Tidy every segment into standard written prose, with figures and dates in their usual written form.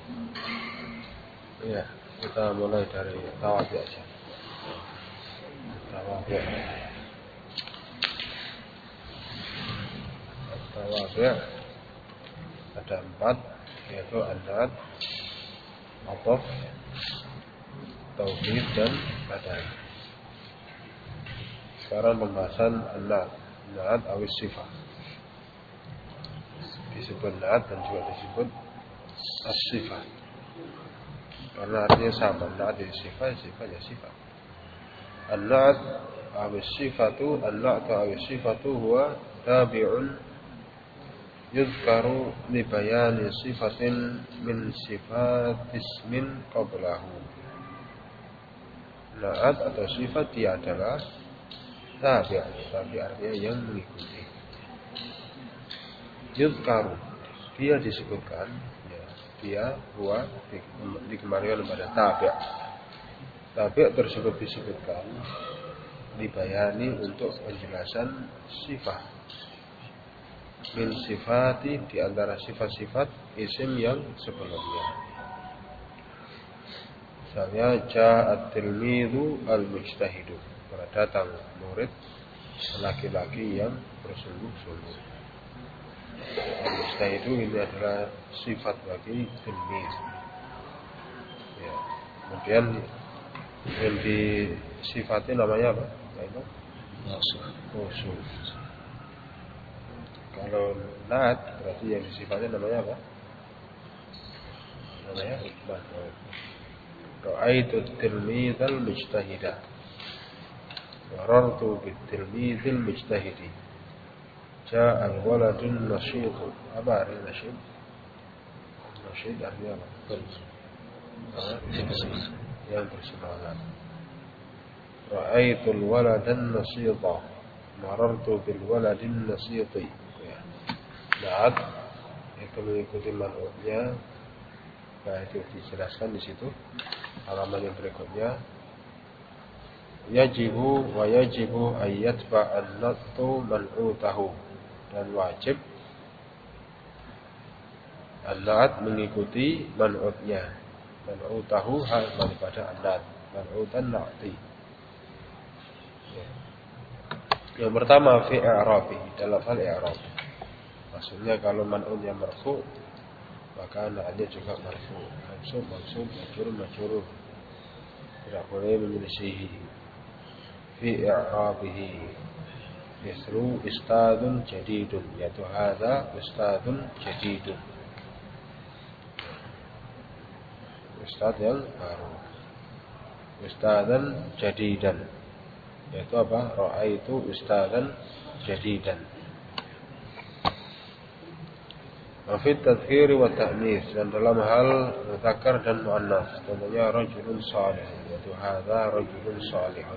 Ya, kita mulai dari tawabi aja. Tawabi. Tawabi ada 4, yaitu an-na'at, ataf, tauhid dan badal. Sekarang pembahasan an-na'at, na'at awis sifat. Disebut na'at dan juga disebut as-sifat. Karena artinya sama, na'at dari sifat, sifatnya sifat. An-na'at awis sifatu, an-na'at awis sifatu huwa tabi'un yuzkaru li bayani sifatin min sifat ismin qablahu. Na'at atau sifat dia adalah tabi' artinya yang mengikuti. Yuzkaru dia disebutkan, ya, dia huwa dikembalikan kepada tabi'. Tabi' tersebut disebutkan dibayani untuk penjelasan sifat min sifati di antara sifat-sifat isim yang sebelumnya. Misalnya ja'at tilmidhu al-mujtahidu, datang murid laki-laki yang bersungguh-sungguh. Al-mujtahidu ini adalah sifat bagi tilmidh. Ya. Kemudian yang disifati namanya apa? Mausul. Kalau na'at berarti yang disifati namanya apa? Namanya maf'ul. Ra'aitu at-tilmidhal mujtahida. Marartu bit-tilmidhil mujtahidi. Ja'al waladun nashiid. Apa artinya nashiid? Nashiid artinya apa? Yang bersemangat. Ra'aitu al-waladan nashiida. Marartu bil waladin nashiidi. Na'at itu mengikuti man'utnya. Nah, itu dijelaskan di situ. Halaman yang berikutnya. Yajibu wa yajibu ayyatba'an nattu man'utahu. Dan wajib an-na'at mengikuti man'utnya. Man'utahu hal daripada an-na'at. Man'utan na'ti. Yang pertama fi i'rabi, dalam hal i'rab. Maksudnya kalau man'utnya marfu, maka na'atnya juga marfu. Maksud majrur. Tidak boleh menyelisihi. Fi i'rabihi mislu istadun jadidun, yaitu hadza ustadun jadidun. Ustad yang baru. Ustadan jadidan, yaitu apa? Ra'aitu ustadan jadidan. Wa fi tadhkir wa ta'nis, dan dalam hal muzakkar dan muannas, contohnya rajulun salih, yaitu hadza rajulun salihun.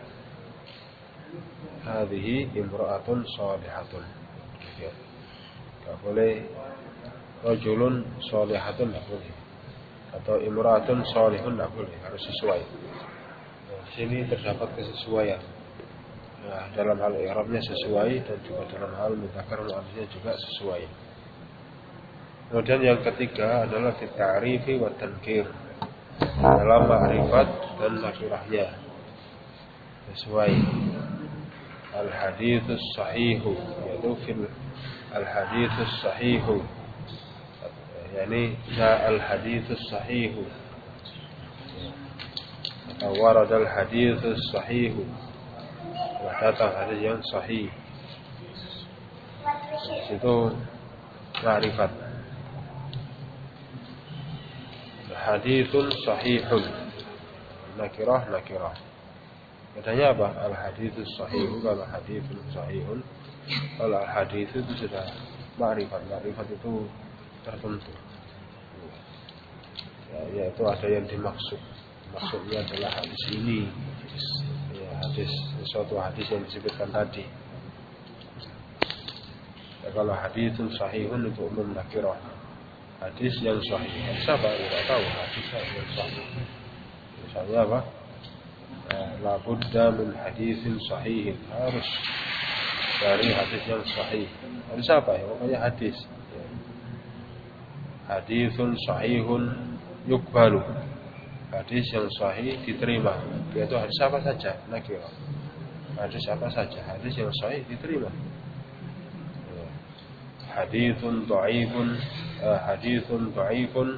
Hadhihi imra'atun salihatun. Ya. Enggak boleh rajulun salihatun, enggak boleh. Atau imra'atun salihun, enggak boleh, harus sesuai. Nah, sini terdapat kesesuaian. Nah, dalam hal i'rabnya sesuai dan juga dalam hal muzakkar muannasnya juga sesuai. Kemudian yang ketiga adalah fi ta'rifi wa tankir. Dalam ma'rifat dan nakirahnya sesuai. Al-haditsus sahihu, yaitu fil al-haditsus sahihu, yakni ja'al haditsus sahihu atau warada al-haditsus sahihu, datang hadis yang sahih. Itu ma'rifat. Haditsun sahihun, nakirah. Bedanya apa? Al-haditsus sahihu, kalau haditsun sahihun, kalau al-hadits itu sudah ma'rifat. Ma'rifat itu tertentu. Ya, yaitu ada yang dimaksud. Maksudnya adalah hadis ini. Ya, suatu hadis yang disebutkan tadi. Ya, kalau haditsun sahihun itu umum nakirah. Hadis yang sahih. Siapa yang tidak tahu hadis yang sahih? Misalnya apa? La budda min hadisin sahihin, harus dari hadis yang sahih. Hadis apa ya? Pokoknya hadis. Haditsun sahihun yukbalu. Hadis yang sahih diterima. Yaitu hadis apa saja? Nakirah. Hadis apa saja? Hadis yang sahih diterima. Haditsun dhaifun, haditsun dhaifun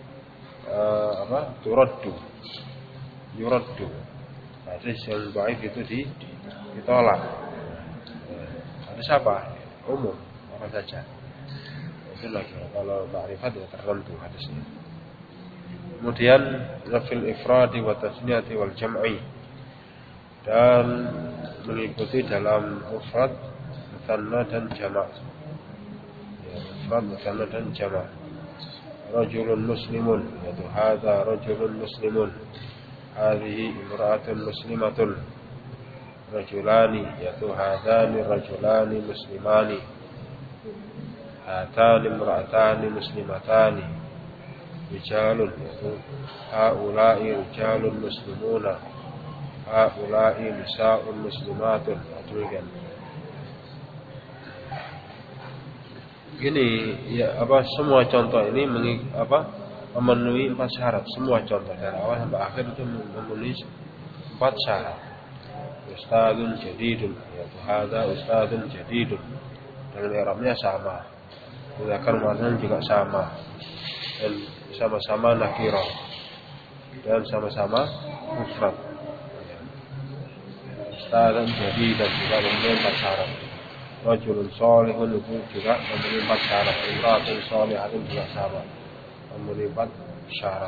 turaddu. Yuraddu. Hadis yang dhaif itu ditolak. Hadis apa? Umum, apa saja. Itu lagi. Kalau ma'rifat ya tertentu hadisnya. Kemudian fil ifradi wa tasniyati wal jam'i, dan mengikuti dalam mufrad, musanna dan jama'. Ya, mufrad, musanna dan jama'. Rajulun muslimun, yaitu hadza rajulun muslimun, hadhihi imra'atun muslimatun. Rajulani, yaitu hadzani rajulani muslimani, hatani imra'atani muslimatani. Rijalun, yaitu haula'i rijalun muslimuna, haula'i nisa'un muslimatun. Demikian. Gini ya, semua contoh ini memenuhi 4 syarat. Semua contoh dari awal sampai akhir itu memenuhi 4 syarat. Ustadzun jadidun, yaitu hadza ustadzun jadidun, dengan i'rabnya sama. Mudzakkar muannas juga sama. Dan sama-sama nakirah dan sama-sama mufrad. Ustadzan jadidan juga memenuhi 4 syarat. Rajulun shalihun itu juga memenuhi 4 syarat. Imra'atun shalihatun juga sama, memenuhi 4 syarat.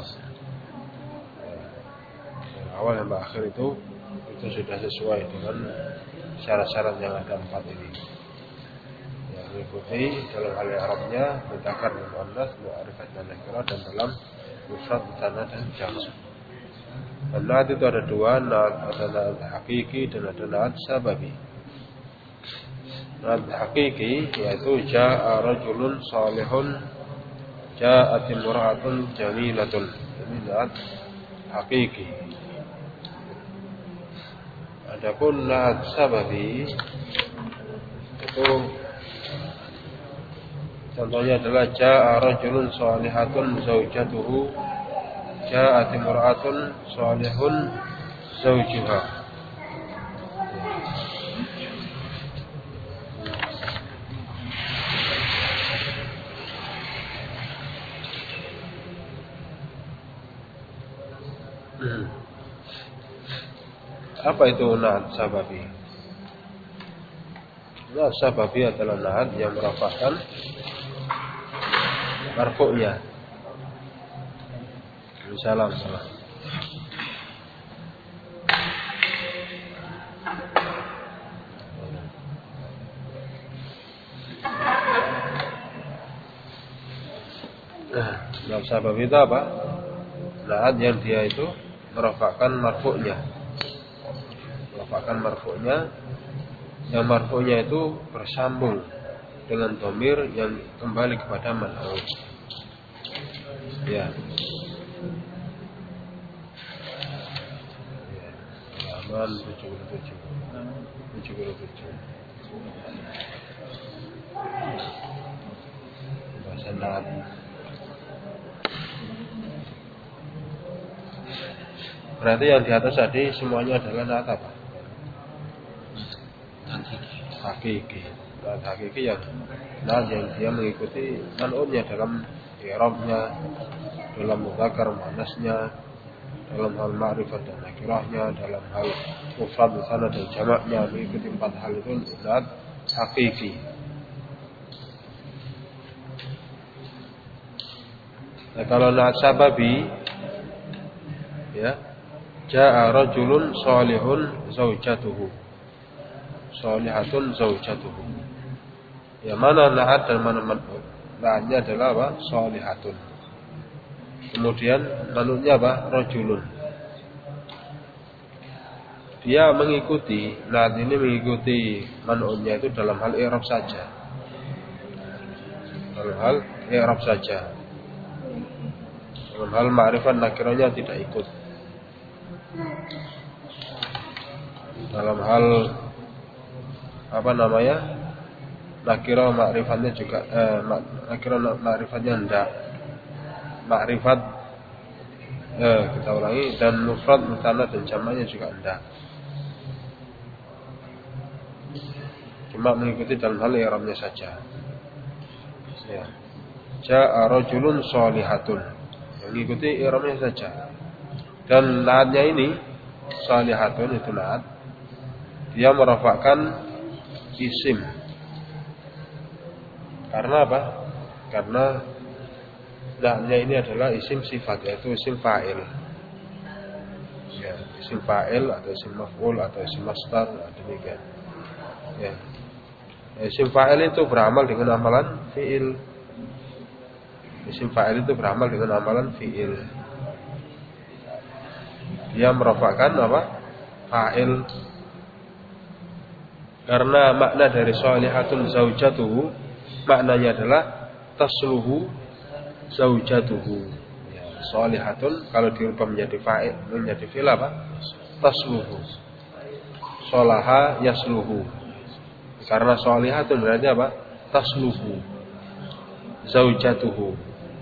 Dari awal sampai akhir itu sudah sesuai dengan syarat-syarat yang ada 4 ini. Mengikuti dalam hal Arabnya mudzakkar dan muannas, ma'rifat dan nakirah, dan dalam mufrad, musanna dan jama'. Dan naat itu ada 2, naat ada naat hakiki dan ada naat sababi. Naat hakiki yaitu jaa rajulun salihun, jaat imra'atun jamilatun. Ini naat hakiki. Adapun naat sababi itu contohnya adalah jaa rajulun shalihatun zaujatuhu, ja'at imra'atun shalihun zaujuha. Apa itu naat sababi? Naat sababi adalah naat yang merafa'kan marfu'nya. Salam. Naat sababi itu apa? Naat yang dia itu merafa'kan marfu'nya. Merafa'kan marfu'nya, yang marfu'nya itu bersambung dengan dhamir yang kembali kepada man'ut. Ya. Halaman 77. Bahasa naat. Berarti yang di atas tadi semuanya adalah naat apa? Hakiki. Naat hakiki yang naat yang dia mengikuti man'utnya dalam i'rabnya, dalam mudzakkar muannasnya, dalam hal ma'rifat dan nakirahnya, dalam hal mufrad, musanna dan jamaknya, mengikuti 4 hal itu naat hakiki. Nah, kalau naat sababi, ya, jaa rajulun shalihun zaujatuhu, shalihatun zaujatuhu. Ya, mana naat dan mana man'ut? Naatnya adalah apa? Shalihatun. Kemudian manutnya apa? Rajulun. Dia mengikuti, naat ini mengikuti manutnya itu dalam hal i'rab saja. Dalam hal i'rab saja. Dalam hal ma'rifat nakirahnya tidak ikut. Dalam hal nakirah ma'rifatnya juga nakirah ma'rifatnya enggak. ma'rifat. Kita ulangi, dan mufrad, mutanna dan jamaknya juga enggak. Cuma mengikuti dalam hal i'rabnya saja. Ya. Ja'a rajulun shalihatun. Mengikuti i'rabnya saja. Dan naatnya ini shalihatun itu naat. Dia merafa'kan isim. Karena apa? Karena naatnya ini adalah isim sifat, yaitu isim fa'il. Ya, isim fa'il atau isim maf'ul atau isim masdar, demikian. Ya. Isim fa'il itu beramal dengan amalan fi'il. Isim fa'il itu beramal dengan amalan fi'il. Dia merafa'kan apa? Fa'il. Karena makna dari shalihatun zaujatuhu, maknanya adalah tasluhu zaujatuhu. Ya, shalihatun kalau dirubah menjadi fa'il, menjadi fi'il apa? Tasluhu. Sholaha yasluhu. Karena shalihatun berarti apa? Tasluhu zaujatuhu,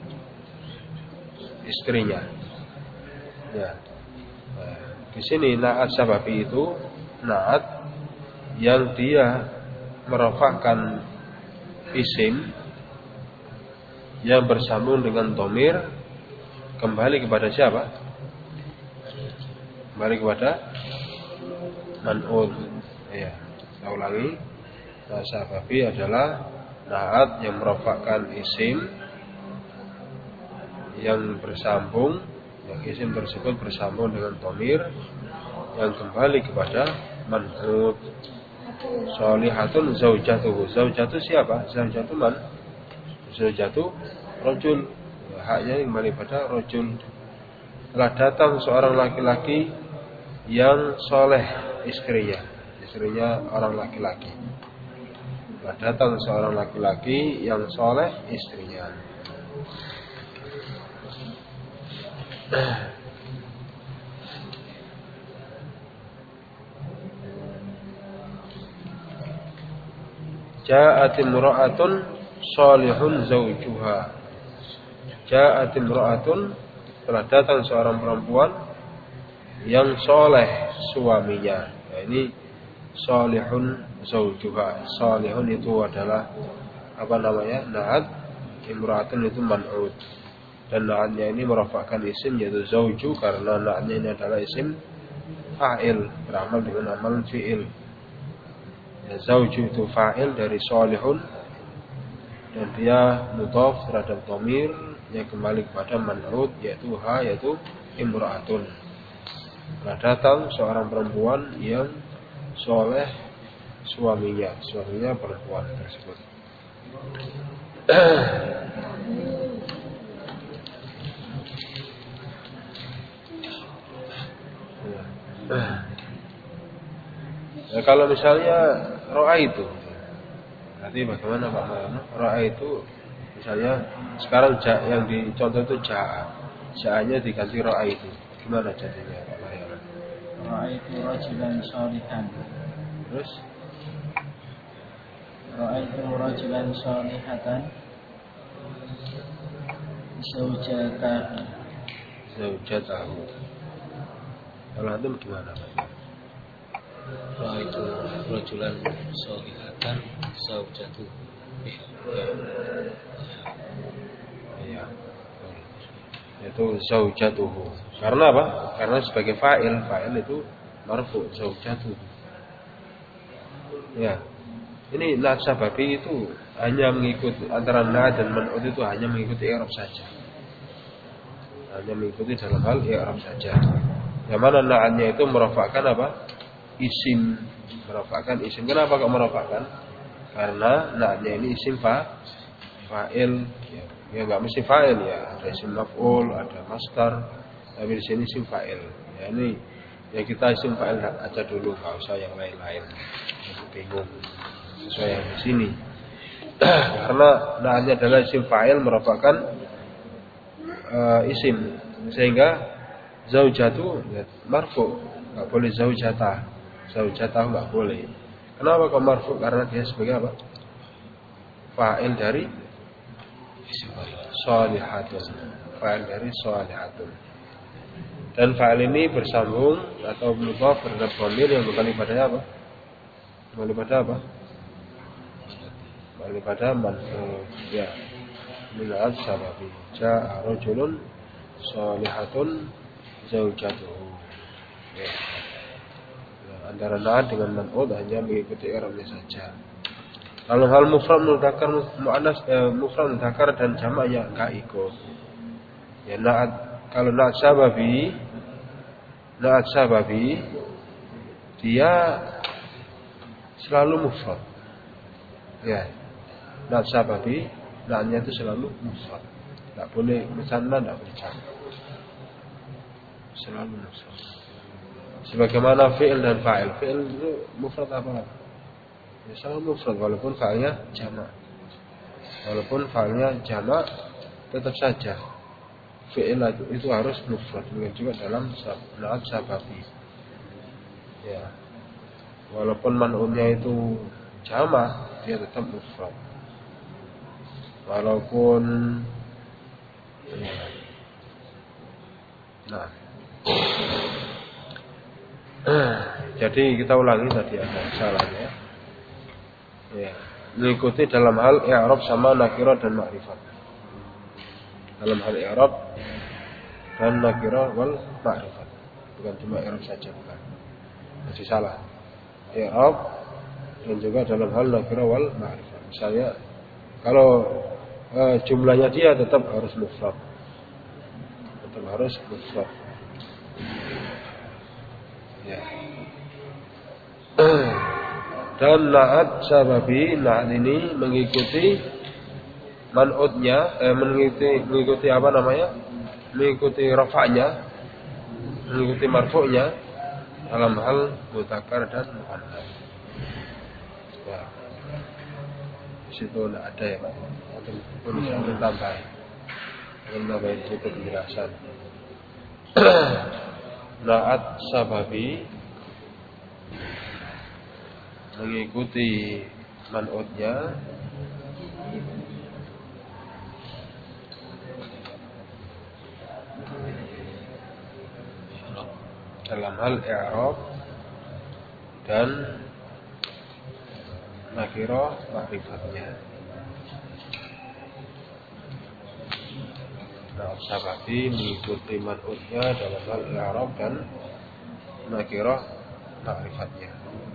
istrinya. Ya. Nah, di sini naat sababi itu naat yang dia merafa'kan isim yang bersambung dengan dhamir kembali kepada siapa? Kembali kepada man'ud. Ya, saya ulangi. Nah, sababi adalah naat yang merafa'kan isim yang bersambung, yang isim tersebut bersambung dengan dhamir yang kembali kepada man'ud. Shalihatun zaujatuhu. Zaujatu siapa? Zaujatu man? Zaujatu rajul. Haknya kembali pada rajul. Telah datang seorang laki-laki yang soleh, istrinya orang laki-laki. Telah datang seorang laki-laki yang soleh, istrinya. Ja'at imra'atun salihun zawjuha. Ja'at imra'atun, telah datang seorang perempuan yang soleh suaminya. Nah, ini salihun zawjuha. Salihun itu adalah apa namanya? Naat. Imra'atun itu man'ud. Dan naatnya ini merafa'kan isim yaitu zawju, karena naatnya ini adalah isim fa'il, beramal dengan amal fi'il. Ya, zawju itu fa'il dari salihun, dan dia mudhaf terhadap dhamir yang kembali kepada man'ud, yaitu yaitu imra'atun. Telah datang seorang perempuan yang soleh suaminya perempuan tersebut. Ya, kalau misalnya ro'a itu, nanti bagaimana Pak Maulana? Ro'a itu misalnya sekarang yang dicontoh itu ja'anya diganti ro'a itu, gimana jadinya Pak Maulana? Ro'a itu rajulan shalihan. Terus Ro'a itu rajulan shalihatan zaujatahu. Kalau antum gimana Pak? Ro'a itu rajulan shalihatan zaujatuhu. Iya. Itu zaujatuhu. Karena apa? Karena sebagai fa'il itu marfu, zaujatuhu. Ya. Ini naat sababi itu hanya mengikuti antara naat dan man'ud, itu hanya mengikuti i'rab saja. Hanya mengikuti dalam hal i'rab saja. Yang mana naatnya itu merafa'kan apa? Isim. Merafa'kan isim. Kenapa kok merafa'kan? Karena naatnya ini isim fa'il. Ya enggak mesti fa'il ya. Ada isim maf'ul, ada masdar. Tapi di sini isim fa'il. Ya ini ya kita isim fa'il aja dulu, enggak usah yang lain-lain. Bingung. Sesuai yang di sini. Karena naatnya adalah isim fa'il merafa'kan isim, sehingga zaujatu marfu, enggak boleh zaujatah enggak boleh. Kenapa kok marfu? Karena dia sebagai apa? Fa'il dari shalihatun. fa'il dari sholihatun. Dan fa'il ini bersambung atau mudhaf terhadap dhamir yang kembali pada apa? Kembali pada apa? Kembali pada man'ut. Ya. Min al-sababi ja'a rajulun sholihatun zaujatuhu. Ya. Antara na'at dengan man'ut hanya mengikuti i'rabnya saja. Kalau hal mufrad mudzakkar muannas mufrad mudzakkar dan jamaknya enggak ikut. Ya na'at, kalau na'at sababi dia selalu mufrad. Ya. Na'at sababi na'atnya itu selalu mufrad. Enggak boleh musanna, enggak boleh jamak. Selalu mufrad. Sebagaimana fi'il dan fa'il. Fi'il itu mufrad apa? Ya, selalu mufrad walaupun fa'ilnya jamak. Walaupun fa'ilnya jamak tetap saja fi'il itu harus mufrad. Juga dalam na'at sababi. Ya. Walaupun man'unnya itu jamak, dia tetap mufrad. Walaupun ya. Nah. Jadi kita ulangi tadi ada salahnya. Ya, mengikuti dalam hal i'rab sama nakirah dan ma'rifat. Dalam hal i'rab dan nakirah wal ma'rifat. Bukan cuma i'rab saja, bukan. Masih salah. I'rab dan juga dalam hal nakirah wal ma'rifat. Misalnya kalau jumlahnya dia tetap harus mufrad. Tetap harus mufrad. Ya. Dan na'at sababi, na'at ini mengikuti man'utnya, mengikuti apa namanya? Mengikuti rafa'nya, mengikuti marfu'nya dalam hal mudzakkar dan muannas. Ya. Di situ tidak ada ya Pak. Atau bisa ditambah. Menambah itu penjelasan. Na'at sababi mengikuti man'utnya dalam hal i'rab dan nakirah ma'rifatnya. Na'at sababi mengikuti man'utnya dalam hal i'rab dan nakirah ma'rifatnya.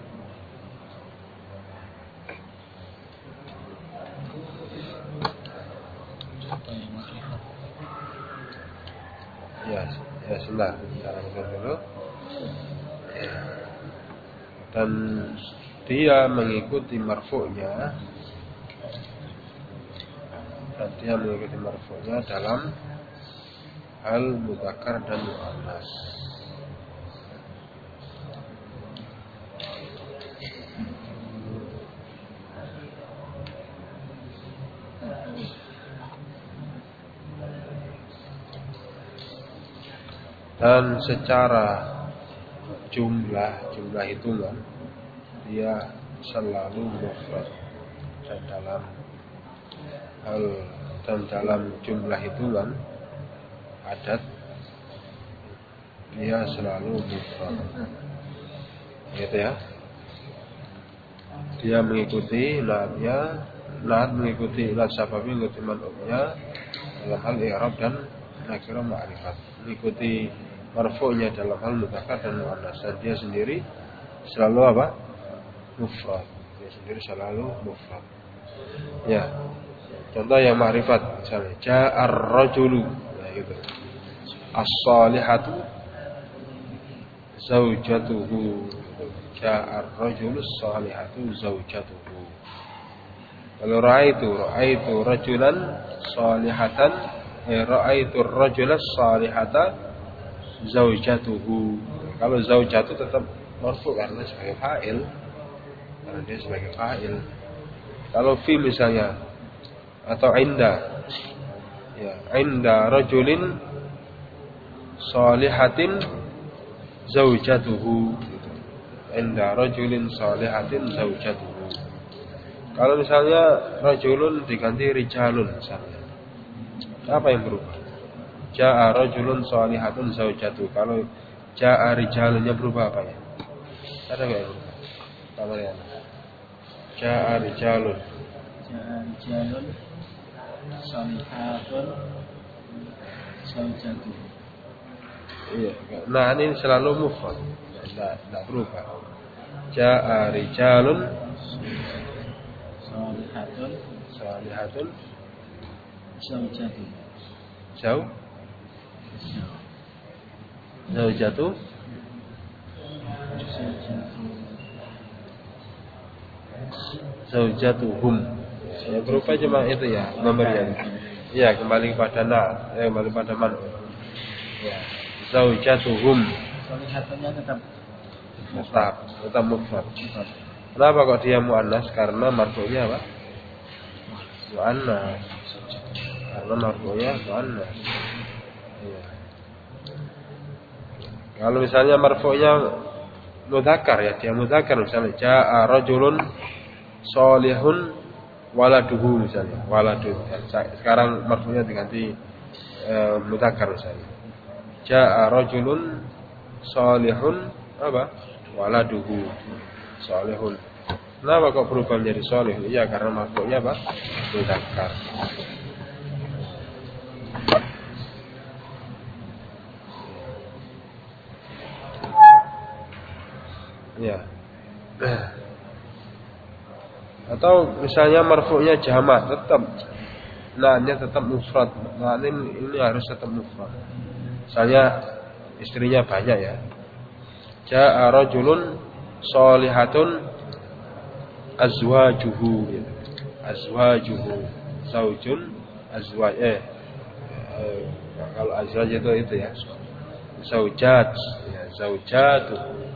Ya sebentar, kita lanjutkan dulu. Ya. Dan dia mengikuti marfu'nya, dalam hal mudzakkar dan muannas. Dan secara jumlah hitungan dia selalu mufrad, dan dalam jumlah hitungan adat dia selalu mufrad. Gitu ya. Dia mengikuti na'at mengikuti na'at sababi mengikuti man'utnya dalam hal i'rab dan nakirah ma'rifat. Mengikuti marfu'nya dalam hal mudzakkar dan muannas. Dan dia sendiri selalu apa? Mufrad. Dia sendiri selalu mufrad. Ya. Contoh yang ma'rifat misalnya ja'ar rajulu. Nah gitu. As-salihatu zaujatuhu. Ja'ar rajulu as-salihatu zaujatuhu. Kalau ra'aitu rajulan salihatan, ra'aitu rajula salihata zaujatuhu. Kalau zaujatu tetap marfu karena sebagai fa'il. Karena dia sebagai fa'il. Kalau fi misalnya atau inda, ya, inda rajulin salihatin zaujatuhu. Inda rajulin salihatin zaujatuhu. Kalau misalnya rajulun diganti rijalun misalnya, apa yang berubah? ja'a rajulun shalihatun zaujatu. Kalau ja'a rijalunnya berubah apa ya? Ada enggak yang berubah? Apa ya? Ja'a rijalun. Ja'a rijalun shalihatun zaujatu. Iya, nah ini selalu mufrad. Enggak berubah. Ja'a rijalun shalihatun zaujatu. Zaujatu zaujatuhum. Yang berubah cuma itu ya, nomornya. Iya, kembali pada kembali pada man. Ya, zaujatuhum. Shalihatunnya tetap mufrad. Kenapa kok dia muannas? Karena marfu'nya apa? Muannas. Karena marfu'nya muannas. Iya. Kalau misalnya marfu'nya mudzakkar ya, dia mudzakkar misalnya ja'a rajulun sholihun waladuhu misalnya, waladu. Sekarang marfu'nya diganti mudzakkar misalnya. Ja'a rajulun sholihun apa? Waladuhu sholihun. Kenapa kok berubah menjadi sholih? Iya, karena marfu'nya apa? Mudzakkar. Ya. Atau misalnya marfu'nya jamak, tetap na'nya tetap mufrad. Nah, ini harus tetap mufrad. Misalnya istrinya banyak ya. Ja'a rajulun shalihatun azwajuhu gitu. Azwajuhu zaujun azwaj kalau azwaj itu ya. Zaujat ya, zaujatu.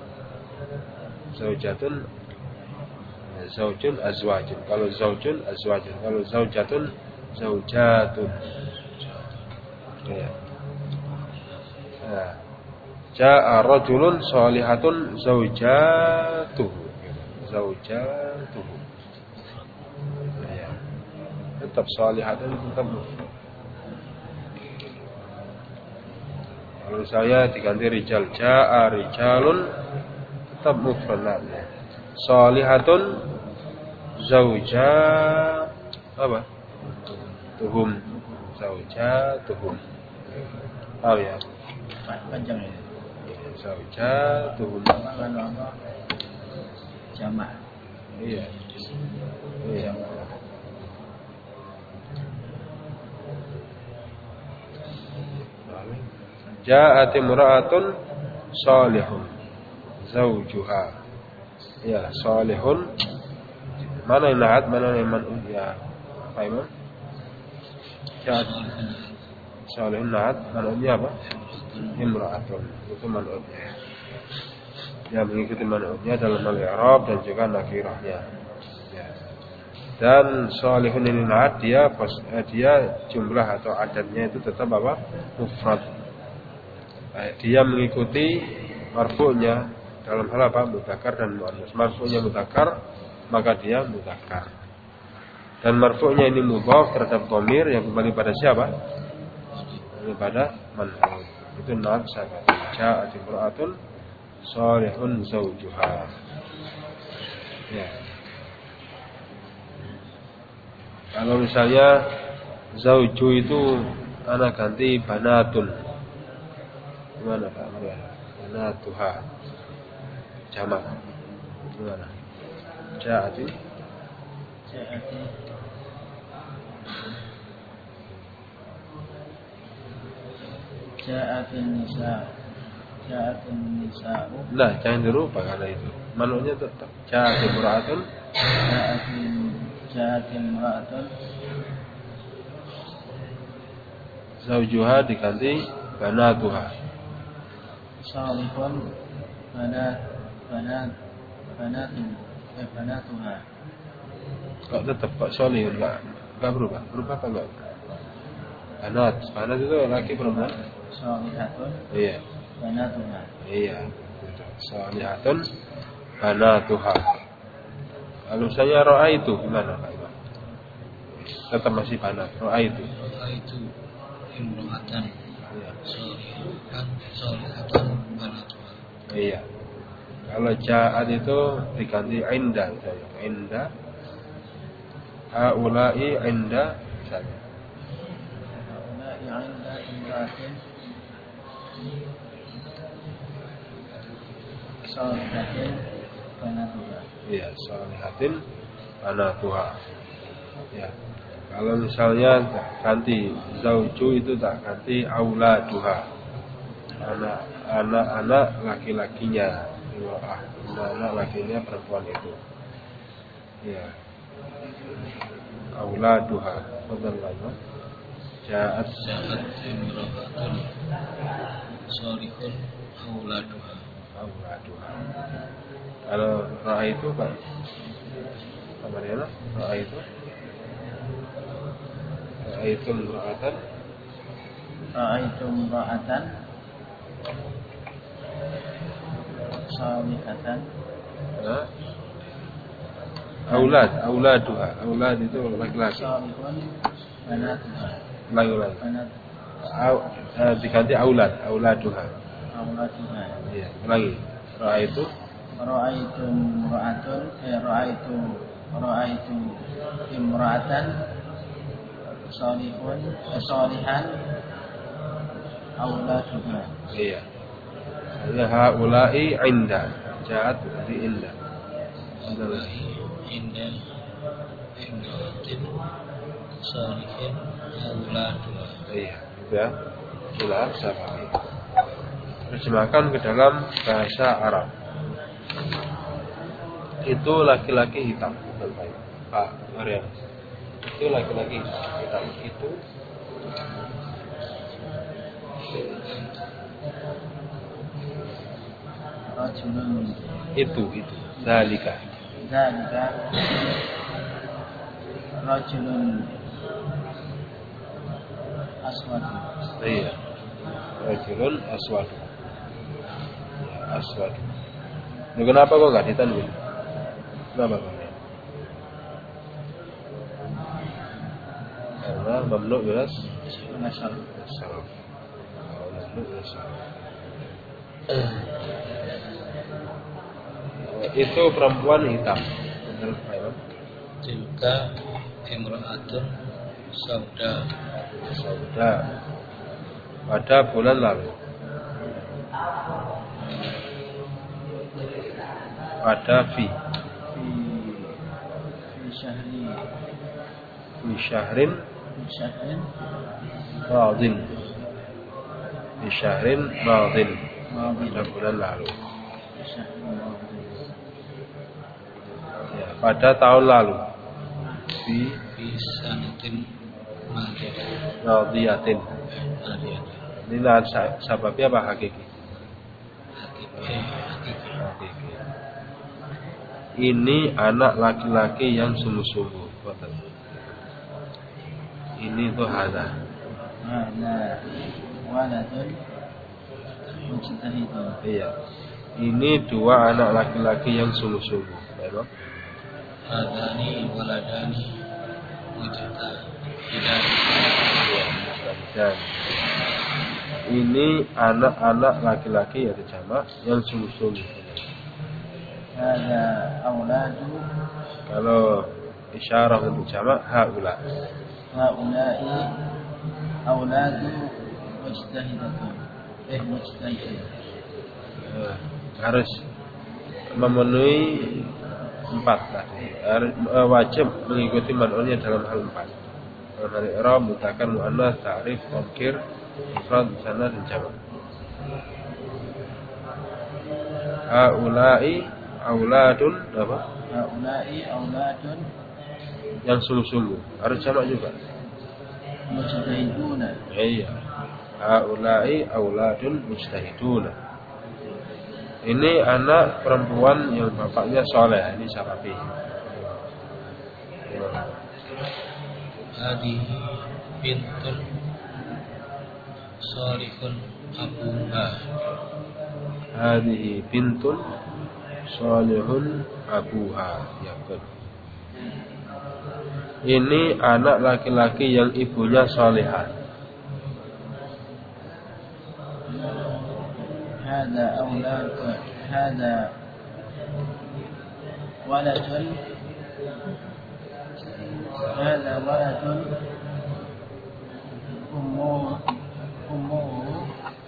Zaujatun zaujun azwajun. Kalau zaujun azwajun. Kalau zaujatun zaujatun. Ya. Nah. Ja'a rajulun shalihatun zaujatuhu. Zaujatuhu. Ya. Tetap shalihatun tetap. Kalau saya diganti rijal, ja'a rijalun tetap mufradnya. Shalihatun zauja apa? Tuhum. Zaujatuhum. Oh ya. Panjang ya. Zaujatuhum. Jamak. Iya. Iya. Ja'at imra'atun salihun zaujuha. Ya, salihun. Mana yang naat, mana yang man'ud ya? Apa Imam? Ja'at salihun naat, man'udnya apa? Imra'atun. Itu man'udnya. Ya, mengikuti man'udnya dalam al-i'rab dan juga nakirahnya. Ya. Dan salihun ini naat, dia jumlah atau adadnya itu tetap apa? Mufrad. Dia mengikuti marfu'nya dalam hal apa? Mudzakkar dan muannas. Marfu'nya mudzakkar, maka dia mudzakkar. Dan marfu'nya ini mudhaf terhadap dhamir yang kembali pada siapa? Kembali pada man'ud. Itu naat sahabat. Ja'at imra'atun salihun zawjuha. Ya. Kalau misalnya zauju itu anak ganti banatun. Gimana Pak? Banatuha. Jamak. Gimana? Ja'ati. Ja'atin nisa. Ja'atin nisa'u. Nah, jangan dirubah karena itu. Manuknya tetap ja'atin imra'atun. Ja'atin imra'atun. Zaujuha diganti banatuha. Salihun banatuha. Kok tetap Pak Solihun enggak berubah? Berubah apa enggak? Banat itu laki perempuan. Salihatun. Iya. Banatuha. Iya. Salihatun banatuha. Kalau saya roa itu gimana Pak Imam? Tetap masih banat. Roa itu imro'atan. Iya. Iya. Kalau ja'at itu diganti inda misalnya. Inda haula'i inda misalnya. Haula'i 'inda imra'atin salihatin banatuha. Iya, salihatin banatuha. Ya. Kalau misalnya ganti zauju itu tak ganti auladuha. Anak-anak laki-lakinya. Anak lakinya perempuan itu. Ya. Auladuha. Betul lagi. Ja'at imra'atun salihun auladuha. Auladuha. Kalau ra'a itu Pak sama dia lah. Ra'a itu imra'atan. Ra'aitu imra'atan salihatan. Auladuha. Aulad itu laki-laki. Salihun banatuha. Laki-laki. Banatuha. Diganti auladuha. Auladuha. Iya, lagi. Ra'a itu Ra'aitu imra'atun ra'aitu imra'atan salihan auladuha. iya. Ada haula'i inda. Ja'at di inda. Inda imra'atin salihin auladuha. Iya, sudah. Jelas Safavi. Terjemahkan ke dalam bahasa Arab. Itu laki-laki hitam. Baik, Pak Maryam. Itu laki-laki hitam. Itu Rajulun itu zalika rajulun aswad. iya rajulun aswadu aswadu. Nah, kenapa kok nggak ditanwin? Kenapa kok? Karena mamnu jelas Masal. sarf. Mamnu jelas sarf. Itu perempuan hitam. Benar, Pak Imam? Tilka imra'atun sauda. Sauda. Pada bulan lalu. Pada fi syahrin madin. Fi syahrin madin. Pada bulan lalu. Ya, pada tahun lalu. Fi sanatin madiyatin. Ini sebabnya apa hakiki? Hakiki. Ini anak laki-laki yang sungguh-sungguh. Ini tuh hada. Waladun mujtahidun. Iya. Ini dua anak laki-laki yang sungguh-sungguh. Baik. Hadani waladani mujtahidan. Dan ini anak-anak laki-laki ya jamak yang sungguh-sungguh. Hada auladu. Kalau isyarah untuk jamak haula. Haula'i auladu mujtahidatun. Mujtahidin. Harus memenuhi 4 tadi. Wajib mengikuti man'unnya dalam hal 4. Dalam hal i'rab, mudzakkar, muannats, ta'rif, tadhkir, mufrad, musanna dan jamak. Haula'i auladun apa? Haula'i auladun yang sungguh-sungguh. Harus jamak juga. mujtahiduna. Iya. Haula'i auladun mujtahiduna. Ini anak perempuan yang bapaknya soleh. Ini Safavi. Hadihi bintun salihun abuha. Hadihi bintun salihun abuha. Ya betul. Ini anak laki-laki yang ibunya solehah. هذا أولاد هذا ولد أمه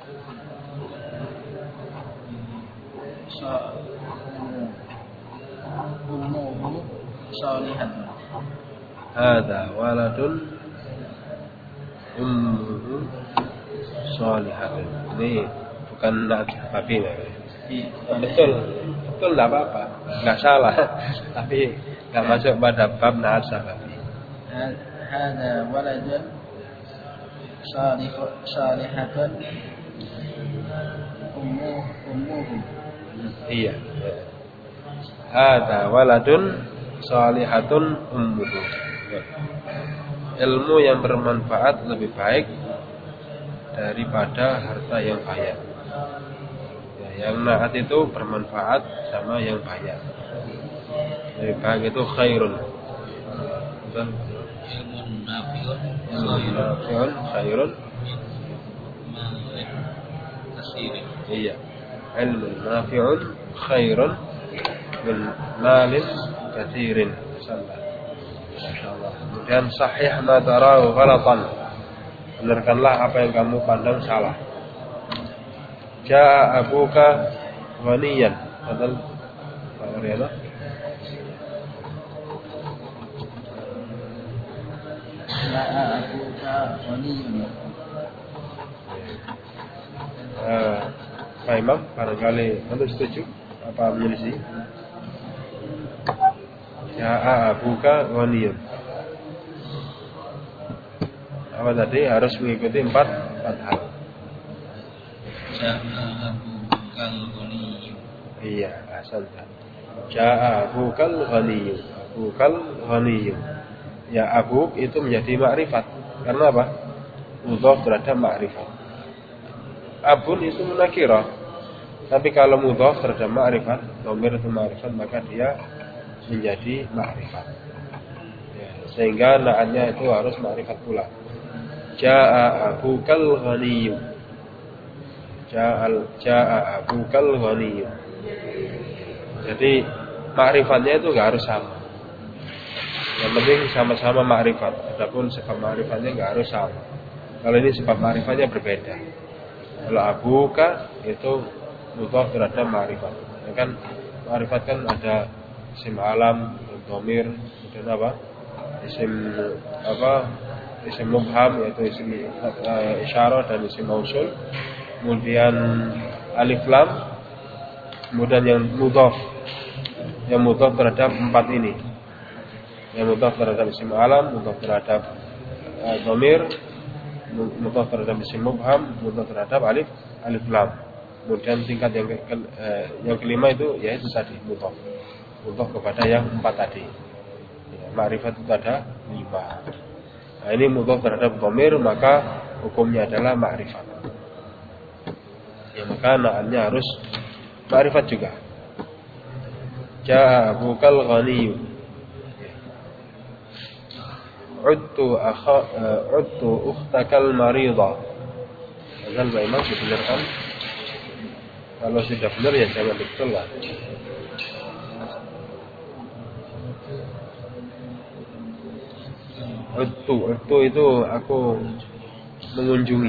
صالحة. Hadza waladun ummuhu shalihatun. Ini bukan na'at babi ya. Betul enggak apa-apa, enggak salah. Tapi enggak masuk pada bab na'at sababi. هذا ولد صالحة أمه. Iya. Hadza waladun shalihatun ummuhu. Ilmu yang bermanfaat lebih baik daripada harta yang banyak. Ya, yang naat itu bermanfaat sama yang banyak. Lebih baik itu khairun. Betul? Ilmun nafi'un khairun. Iya. Ilmun nafi'un khairun min malin katsirin. Masyaallah. Kemudian sahih ma tarau ghalatan. Benarkanlah apa yang kamu pandang salah. Ja'a abuka ghaniyan. Betul? Pak Mariana. Ja'a abuka ghaniyan. Pak Imam, barangkali Anda setuju apa menyelisih? Ja'a abuka ghaniyun. Apa tadi? Harus mengikuti empat hal. Ja'a abukal ghaniyun. Iya, asal. Ja'a abukal ghaniyun. Abukal ghaniyun. Ya, abuk itu menjadi makrifat. Karena apa? Mudhaf terhadap makrifat. Abun itu nakirah. Tapi kalau mudhaf terhadap makrifat, dhamir itu makrifat, maka dia menjadi makrifat. Ya, sehingga na'atnya itu harus makrifat pula. Ja'a abukal ghaniyyu. Ja'a abukal ghaniyyu. Jadi makrifatnya itu enggak harus sama. Yang penting sama-sama makrifat. Adapun sebab makrifatnya enggak harus sama. Kalau ini sebab makrifatnya berbeda. Kalau abuka itu mudhaf terhadap makrifat. Ya kan makrifat kan ada isim alam, dhamir, kemudian apa? Isim mubham yaitu isim isyarah dan isim mausul. Kemudian alif lam, kemudian yang mudhaf terhadap empat ini. Yang mudhaf terhadap isim alam, mudhaf terhadap dhamir, mudhaf terhadap isim mubham, mudhaf terhadap alif lam. Kemudian tingkat yang kelima itu yaitu tadi mudhaf kepada yang empat tadi. Ya, makrifat itu ada 5. Nah, ini mudhaf terhadap dhamir, maka hukumnya adalah makrifat. Ya, maka na'atnya harus makrifat juga. Ja'a abukal ghaniyyu. Udtu ukhtakal maridah. Azal Pak Imam dibenarkan. Kalau sudah benar ya jangan betul lah. Udtu itu aku mengunjungi.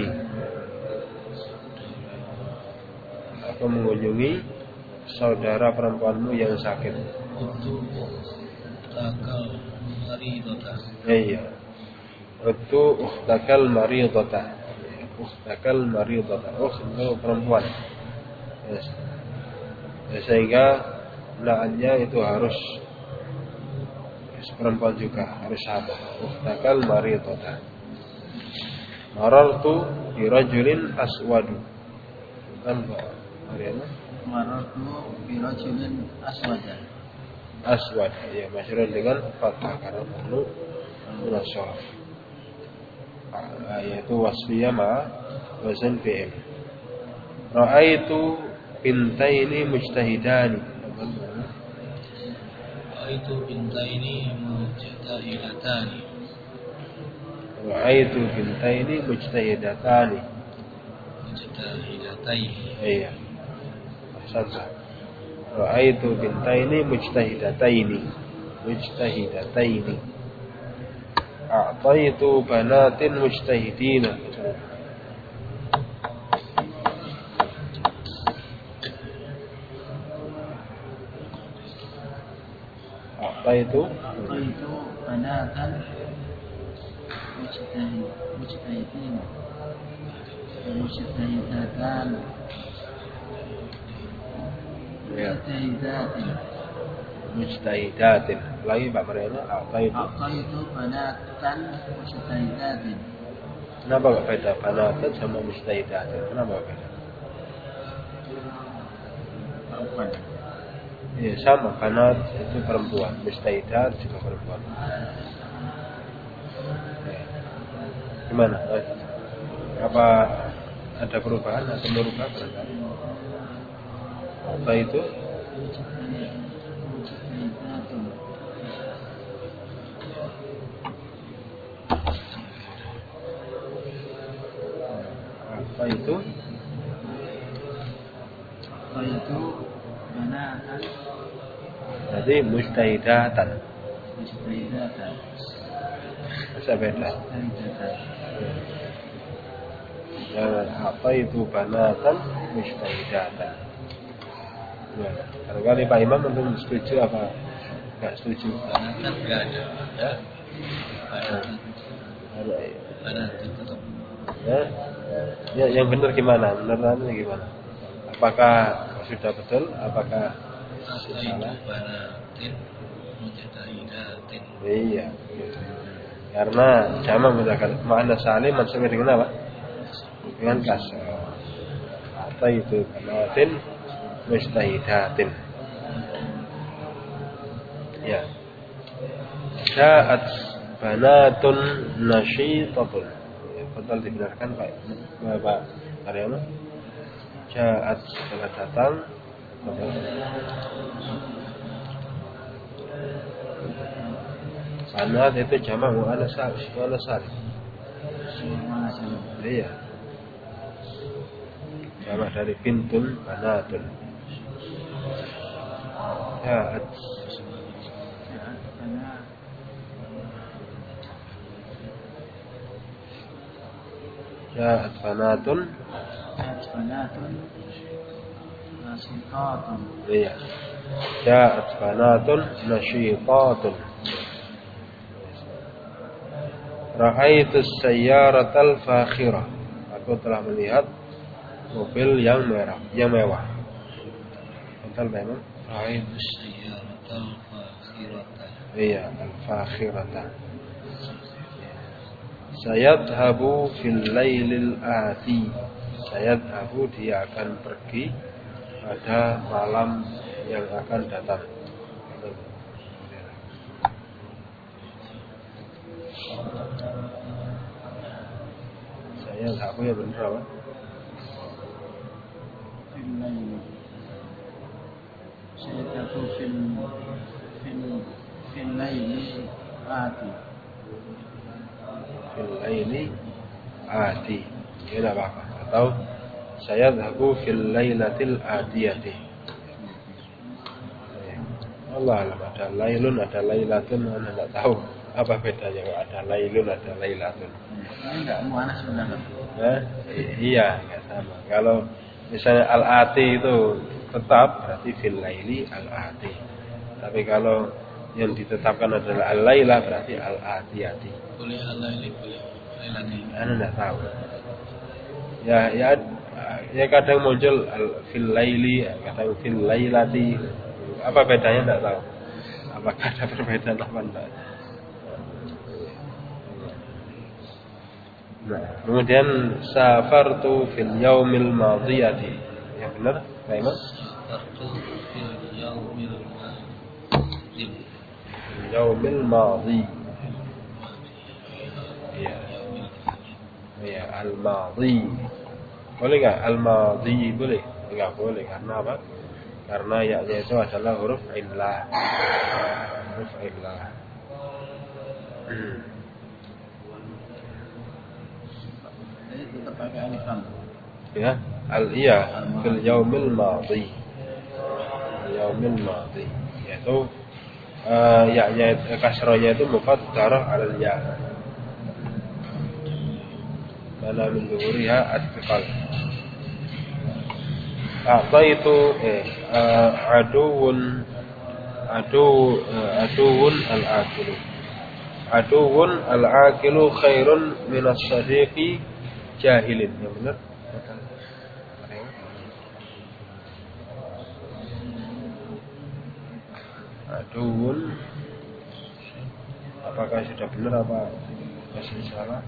Aku mengunjungi saudara perempuanmu yang sakit. Udtu ukhtakal maridata. Iya. Udtu ukhtakal maridata. Ukhtakal maridata. Itu perempuan. Yes. Ya, sehingga na'atnya itu harus perempuan juga, harus sama. Ukhtakal maridata. Marartu bi rajulin aswadu. Kan Pak Mariana? Marartu bi rajulin aswada. Aswad, ya masyhur dengan fathah karena perlu munasyarah. Yaitu wasfiyah ma wazan fi'il. Ra'aitu bintaini mujtahidani. Ra'aitu bintaini mujtahidatani. Ra'aitu bintaini mujtahidatani. Mujtahidataini. Iya. saja. Ra'aitu bintaini mujtahidataini. A'taitu banatin mujtahidina. A'taitu banatan mujtahidina mujtahidatan mujtahidatin. Lagi Pak Mariana, a'taitu banatan mujtahidatin. Kenapa gak beda banatan sama mujtahidatin? Kenapa gak beda? Perempuan. Iya sama, banat itu perempuan, mujtahidat juga perempuan. Ya. Gimana? Apa ada perubahan atau merubah barangkali? Apa itu? Apa itu? Banatan. Jadi mujtahidatan. Bisa beda. Apa itu banatan mujtahidatan? Ya, barangkali Pak Imam untuk setuju apa nggak setuju? Banatan nggak ada. Ya? Banatan tetap. Ya, yang benar gimana? Benerannya gimana? Apakah sudah betul? Apakah salah? Banatin mujtahidatin. Iya. Gitu. Karena jamak mudzakkar muannas salim mansubnya dengan apa? Dengan kasrah. Atau itu banatin mujtahidatin. Ya. Ja'at banatun nasyitatun. Ya, betul dibenarkan Pak Aryono. Ja'at telah datang. Banat itu jamak muannas salim. Iya. Jamak dari bintun banatun. Ja'at Ja'at banatun nasyitatun. Iya. Ja'at banatun nasyitatun. Ra'aitu sayyaratal fakhirah. Aku telah melihat mobil yang mewah. Betul memang. Ra'aitu sayyaratal fakhirata. Iya, al-fakhirata. Sayadhabu fil lailil ati. Sayadhabu dia akan pergi pada malam yang akan datang. Sayadhabu ya benar apa? Sayadhabu fil laili ati. Fil laili ati. Ya tidak apa-apa. Atau sayadhabu fil lailatil atiyati. Allah alam, ada lailun, ada lailatun, anda tidak tahu apa bedanya. Ada lailun, ada lailatun. Ini enggak muannas sebenarnya. Iya, enggak sama. Kalau misalnya al-ati itu tetap berarti fil laili al-ati. Tapi kalau yang ditetapkan adalah al-laila berarti al-atiyati. Boleh al-laili, boleh lailati. Anda tidak tahu. Ya kadang muncul fil laili, kadang fil lailati. Apa bedanya tidak tahu. Apakah ada perbedaan apa enggak? Nah, kemudian safartu fil yaumil madiyati. Yang benar, Pak Imam? Safartu fil yaumil madiyati. Fil yaumil madi. Iya. Iya, al-madi. Boleh enggak al-madi? Boleh? Enggak boleh karena apa? Karena ya-nya itu adalah huruf illah. Huruf illah. Jadi tetap pakai alif lam. Ya, al-iya fil yaumil madhi. yaumil madhi, yaitu ya-nya kasrohnya itu muqaddarah 'alal ya. Mana min dhuhuriha atqal. Itu aduun al-akilu. Aduun al-akilu khairun minas sadiqi jahilin. Yang benar? Aduun. Apakah sudah benar apa masih salah?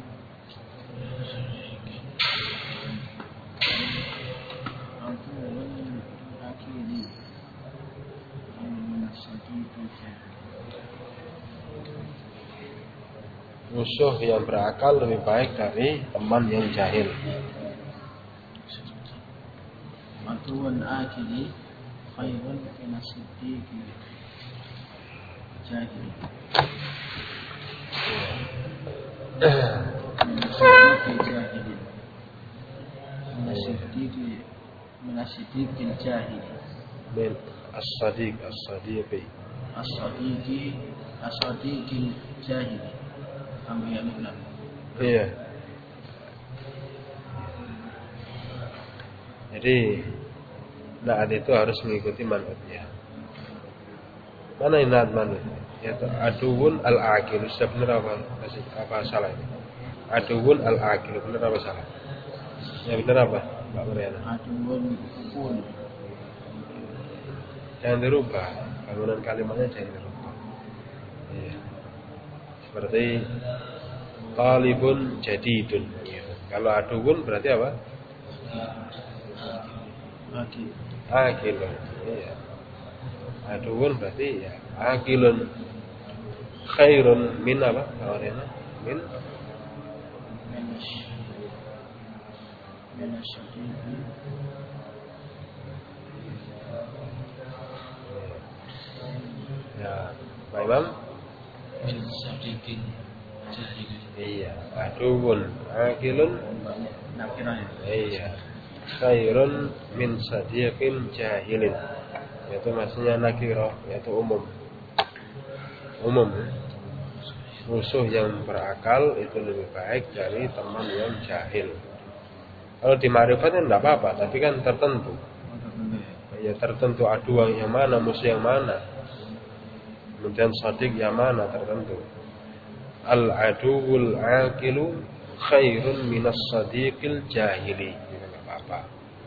Musuh yang berakal lebih baik dari teman yang jahil. Aduun akili khairun minas siddiqi jahil. Minas siddiqil jahil. Min as-sadiqi As-sadiqil jahil. Ambil alif. Iya. Jadi naat itu harus mengikuti manutnya. Mana ini naat manut? Yaitu aduun al-akil. Sudah benar apa salah ini? Aduun al-akil benar apa salah? Ya benar apa, Mbak Mariana? Aduun pun. Jangan dirubah. Bangunan kalimatnya jangan dirubah. Iya. Seperti talibun jadidun. Gitu. Kalau aduun berarti apa? Akilun. Iya. Aduun berarti ya akilun. Khairun min apa? Kawannya min ya, Pak Imam. Iya, aduun, akilun. Iya, khairun min sadiqin jahilin. Yaitu maksudnya nakirah, yaitu umum. Musuh yang berakal itu lebih baik dari teman yang jahil. Kalau di ma'rifatnya tidak apa-apa, tapi kan tertentu. Ya tertentu aduan yang mana, musuh yang mana. Kemudian sadiq yang mana tertentu. Al-aduwul aqilu khairun minas sadiqil jahili. Itu tidak apa-apa.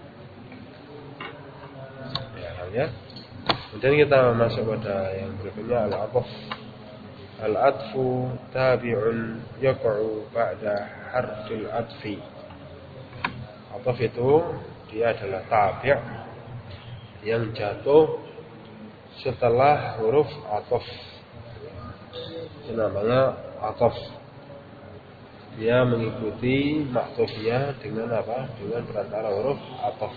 Ya. Kemudian kita masuk pada yang berikutnya al-'athf. Al-'athfu tabi'un yaqa'u ba'da harfil 'athfi. 'Athf itu dia adalah tabi' yang jatuh setelah huruf 'athf. Itu namanya 'athf. Dia mengikuti ma'thufnya dengan apa? Dengan perantara huruf 'athf.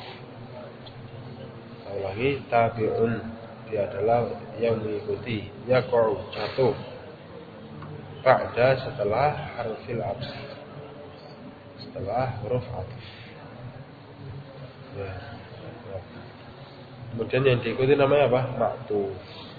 Lagi tabi'un dia adalah yang mengikuti yaqa'u jatuh ba'da setelah harfil 'athf, setelah huruf 'athf. Ya. Kemudian yang diikuti namanya apa? Ma'tuf.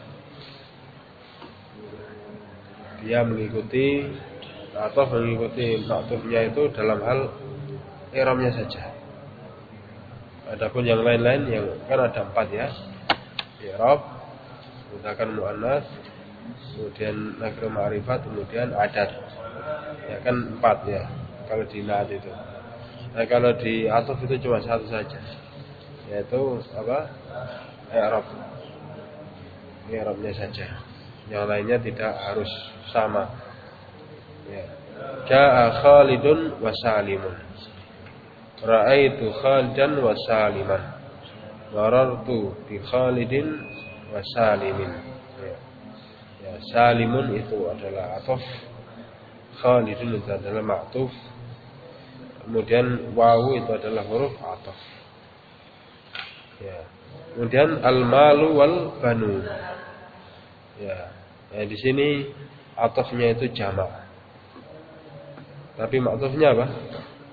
Dia mengikuti atau mengikuti ma'tufnya itu dalam hal i'rabnya saja. Adapun yang lain-lain yang kan ada 4 ya. I'rab, mudzakkar muannats, kemudian nakir ma'rifat, kemudian adat. Ya kan 4 ya. Kalau di naat itu. Nah, kalau di athf itu cuma 1 saja. Yaitu apa? I'rab. I'rabnya saja. Yang lainnya tidak harus sama. Ya. Ja'a Khalidun wa Salimun. Ra'aitu Khalidan wa Saliman. Marartu bi Khalidin wa Salimin. Ya, Salimun itu adalah athf. Khalidun itu adalah ma'tuf. Kemudian wawu itu adalah huruf athf. Ya. Kemudian al-malu wal banu. Ya. Di sini athfnya itu jamak. Tapi ma'tufnya apa?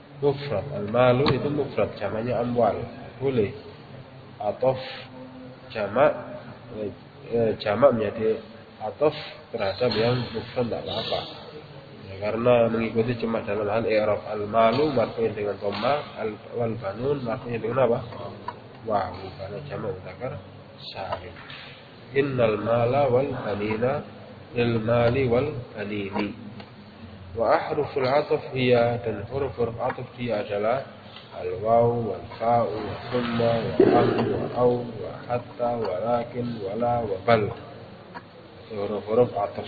Mufrad. Al-malu itu mufrad, jamaknya amwal. Boleh. Athf jamak menjadi ataf terhadap yang mufrad tidak apa-apa. Ya, karena mengikuti cuma dalam hal i'rab. Al-malu marfu'un dengan dhamma, wal banun marfu'un dengan apa? Waw, karena jamak mudzakkar salim. Innal mala wal banina lil mali wal banini. Wa ahruful 'athf hiya, dan huruf-huruf 'athf dia adalah al-waw wal fa'u wa thumma wa am wa au wa hatta wa lakin wa la wa bal. Huruf-huruf 'athf.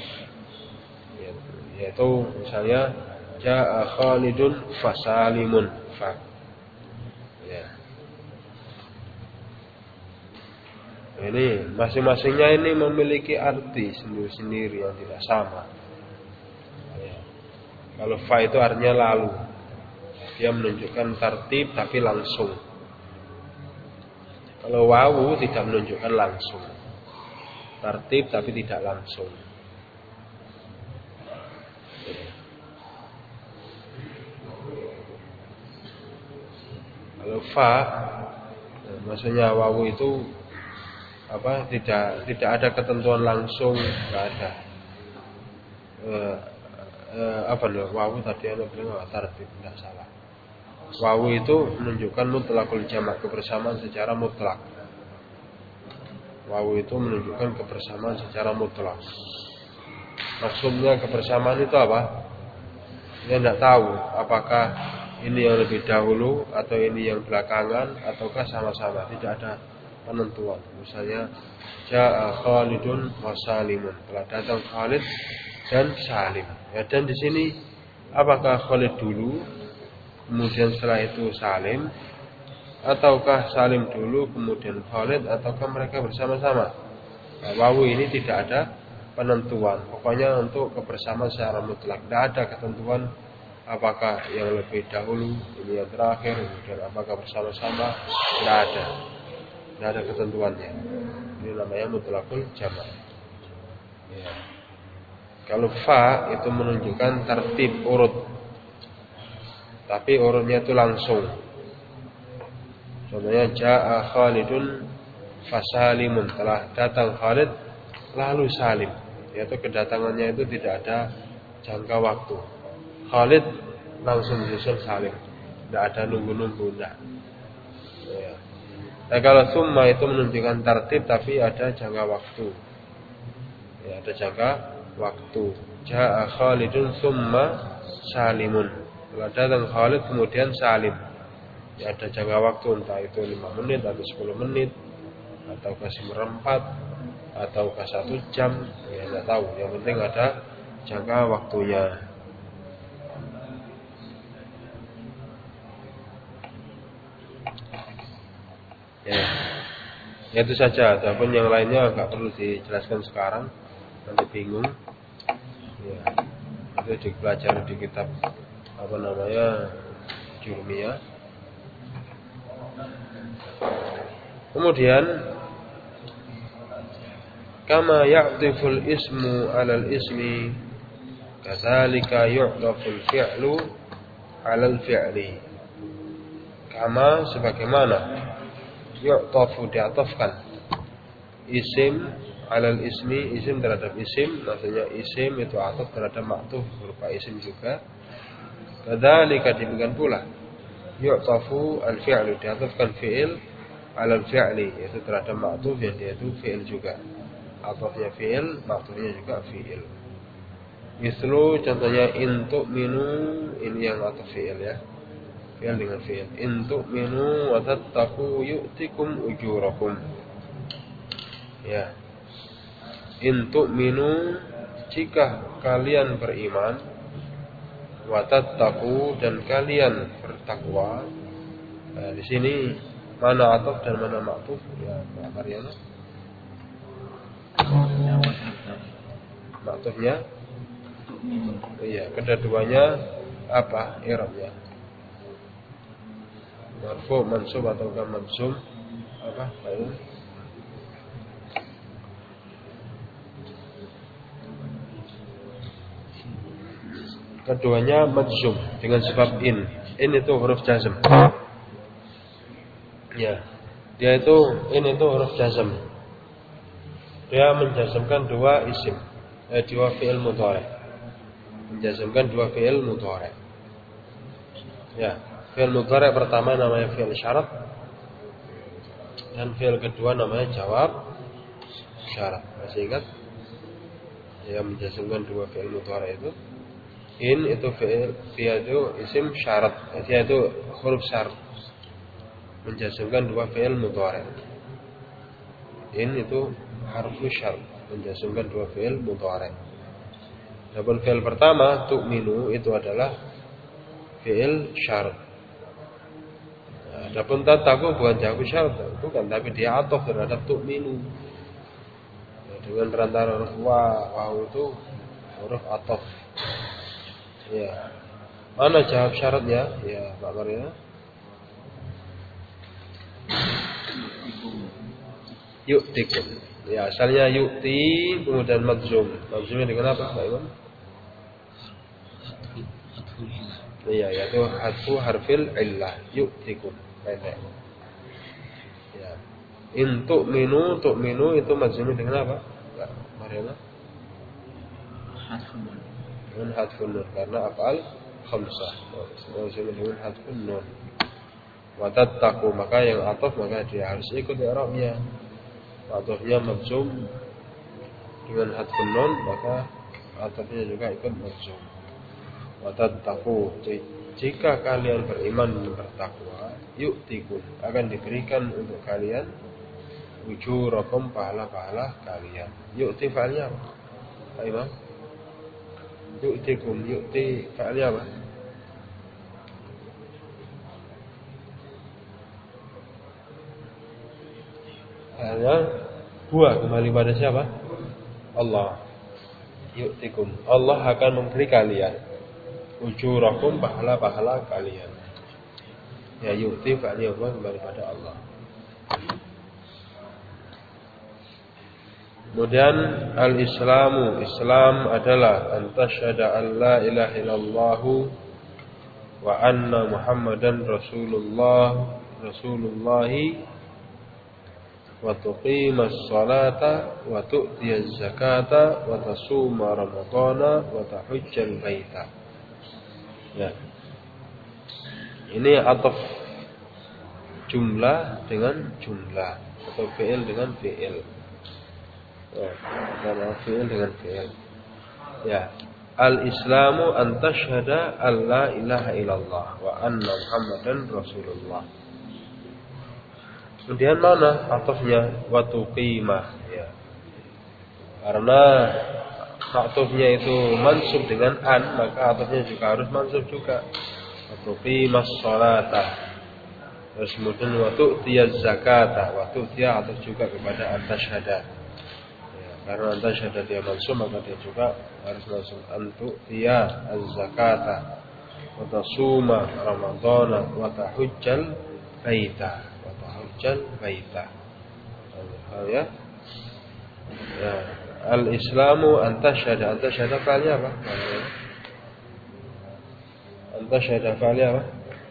Yaitu misalnya jaa Khalidun fasalimun fa. Ya. Ini masing-masingnya ini memiliki arti sendiri-sendiri yang tidak sama. Ya. Kalau fa itu artinya lalu, dia menunjukkan tertib tapi langsung. Kalau wawu tidak menunjukkan langsung, tertib tapi tidak langsung. Kalau fa, maksudnya wawu itu apa? Tidak ada ketentuan langsung, nggak ada. Wawu tadi anda bilang tertib, tidak salah. Wawu itu menunjukkan mutlakul jamak, kebersamaan secara mutlak. Wawu itu menunjukkan kebersamaan secara mutlak. Maksudnya kebersamaan itu apa? Dia tidak tahu apakah ini yang lebih dahulu atau ini yang belakangan ataukah sama-sama, tidak ada penentuan. Misalnya jaa Khalidun wa Salimun, telah datang Khalid dan Salim. Ya, dan di sini apakah Khalid dulu kemudian setelah itu Salim, ataukah Salim dulu kemudian Khalid, ataukah mereka bersama-sama? Nah, wawu ini tidak ada penentuan. Pokoknya untuk kebersamaan secara mutlak, tidak ada ketentuan apakah yang lebih dahulu, ini yang terakhir, kemudian apakah bersama-sama, tidak ada ketentuannya. Ini namanya mutlakul jamak. Ya. Kalau fa itu menunjukkan tertib urut, tapi urutnya itu langsung. Contohnya jaa Khalidun fasalimun, telah datang Khalid lalu Salim. Yaitu kedatangannya itu tidak ada jangka waktu. Khalid langsung disusul Salim, tidak ada nunggu-nunggu, tidak. Ya. Nah, kalau summa itu menunjukkan tertib tapi ada jangka waktu. Ya, ada jangka waktu. Jaa Khalidun summa Salimun, telah datang Khalid kemudian Salim. Ya, ada jangka waktu, entah itu 5 menit atau 10 menit ataukah seperempat ataukah 1 jam, ya tidak tahu. Yang penting ada jangka waktunya. Ya, itu saja. Adapun yang lainnya nggak perlu dijelaskan sekarang, nanti bingung. Ya, itu dipelajari di kitab Jurmiyah. Kemudian kama ya'tiful ismu 'alal ismi, kadzalika yu'taful fi'lu 'alal fi'li. Kama sebagaimana yu'tafu di'atafkan isim 'alal ismi, isim terhadap isim, maksudnya isim itu ataf terhadap ma'tuf berupa isim juga. Kadzalika demikian pula yu'tafu al-fi'lu, di'atafkan fi'il 'alal fi'li, yaitu terhadap ma'tuf yang dia itu fi'il juga. Atafnya fi'il, ma'tufnya juga fi'il. Mislu contohnya in tu'minu, ini yang ataf fi'il ya. Fi'il dengan fi'il. In tu'minu wa tattaqu yu'tikum ujurakum. Ya. In tu'minu, jika kalian beriman, wa tattaqu, dan kalian bertakwa. Nah, di sini mana ataf dan mana ma'tuf ya, Mbak Mariana? Ma'tufnya? Iya, kedua-duanya apa i'rabnya? Marfu, mansub atau mansub? Apa? Baik. Keduanya majzum dengan sebab in. In itu huruf jazm. Ya. Dia itu in itu huruf jazm. Dia menjazmkan dua isim, dua fi'il mudhari. Menjazmkan dua fi'il mudhari. Ya, fi'il mudhari pertama namanya fi'il syarat dan fi'il kedua namanya jawab syarat. Masih ingat? Dia menjazmkan dua fi'il mudhari itu. In itu fi'il, dia itu isim syarat, dia itu huruf syarat. Menjazmkan dua fi'il mudhari. In itu harfu syarat, menjazmkan dua fi'il mudhari. Adapun fi'il pertama tu'minu itu adalah fi'il syarat. Adapun tattaqu bukan jawab syarat, bukan, tapi dia ataf terhadap tu'minu. Dengan perantara huruf waw itu huruf ataf. Ya. Mana jawab syaratnya? Ya, Pak Maria. Yu'tikum. Ya, asalnya yu'ti kemudian majzum. Majzumnya dengan apa, Pak Imam? Iya, yaitu hadfu harfil illah. Yu'tikum. Pendek. Ya. In tu'minu itu majzumnya dengan apa? Pak Maria. Hadfun nun. Dengan hadfun nun karena af'al khamsah. Majzumnya dengan hadfun nun. Wa tattaqu, maka yang ataf maka dia harus ikut i'rabnya. Atafnya majzum dengan hadfun nun, maka atafnya juga ikut majzum. Wa tattaqu, jika kalian beriman dan bertakwa, yu'tikum, akan diberikan untuk kalian ujurakum, pahala-pahala kalian. Yu'ti fa'alnya apa? Pak Imam? Yu'tikum, yu'ti fa'alnya apa? Fa'alnya huwa, kembali pada siapa? Allah. Yu'tikum, Allah akan memberi kalian ujurakum, pahala-pahala kalian. Ya, yu'ti fa'alnya huwa, kembali pada Allah. Kemudian al-islamu, Islam adalah antasyhada an la ilaha illallah wa anna Muhammadan Rasulullah wa tuqimas salata wa tu'tiyaz zakata wa tasuma ramadhana wa tahujjal baita. Ya. Ini ataf jumlah dengan jumlah atau fi'il dengan fi'il. Dan fi'il dengan fi'il. Ya. Al-Islamu an tashhada an la ilaha illallah wa anna Muhammadan Rasulullah. Kemudian mana atafnya? Wa tuqimah, ya. Karena atafnya itu mansub dengan an, maka atafnya juga harus mansub juga. Wa tuqimas salata. Terus kemudian wa tu'tiyaz zakata. Wa tu'tiya ataf juga kepada an tashhada. Karena antasyhada dia mansub, maka dia juga harus mansub. Antu tiya az-zakata wa tasuma ramadhana wa tahujjal baita. Wa tahujjal baita. Ya. Ya. Al-Islamu antasyhada. Antasyhada fa'alnya apa? Antasyhada fa'alnya apa?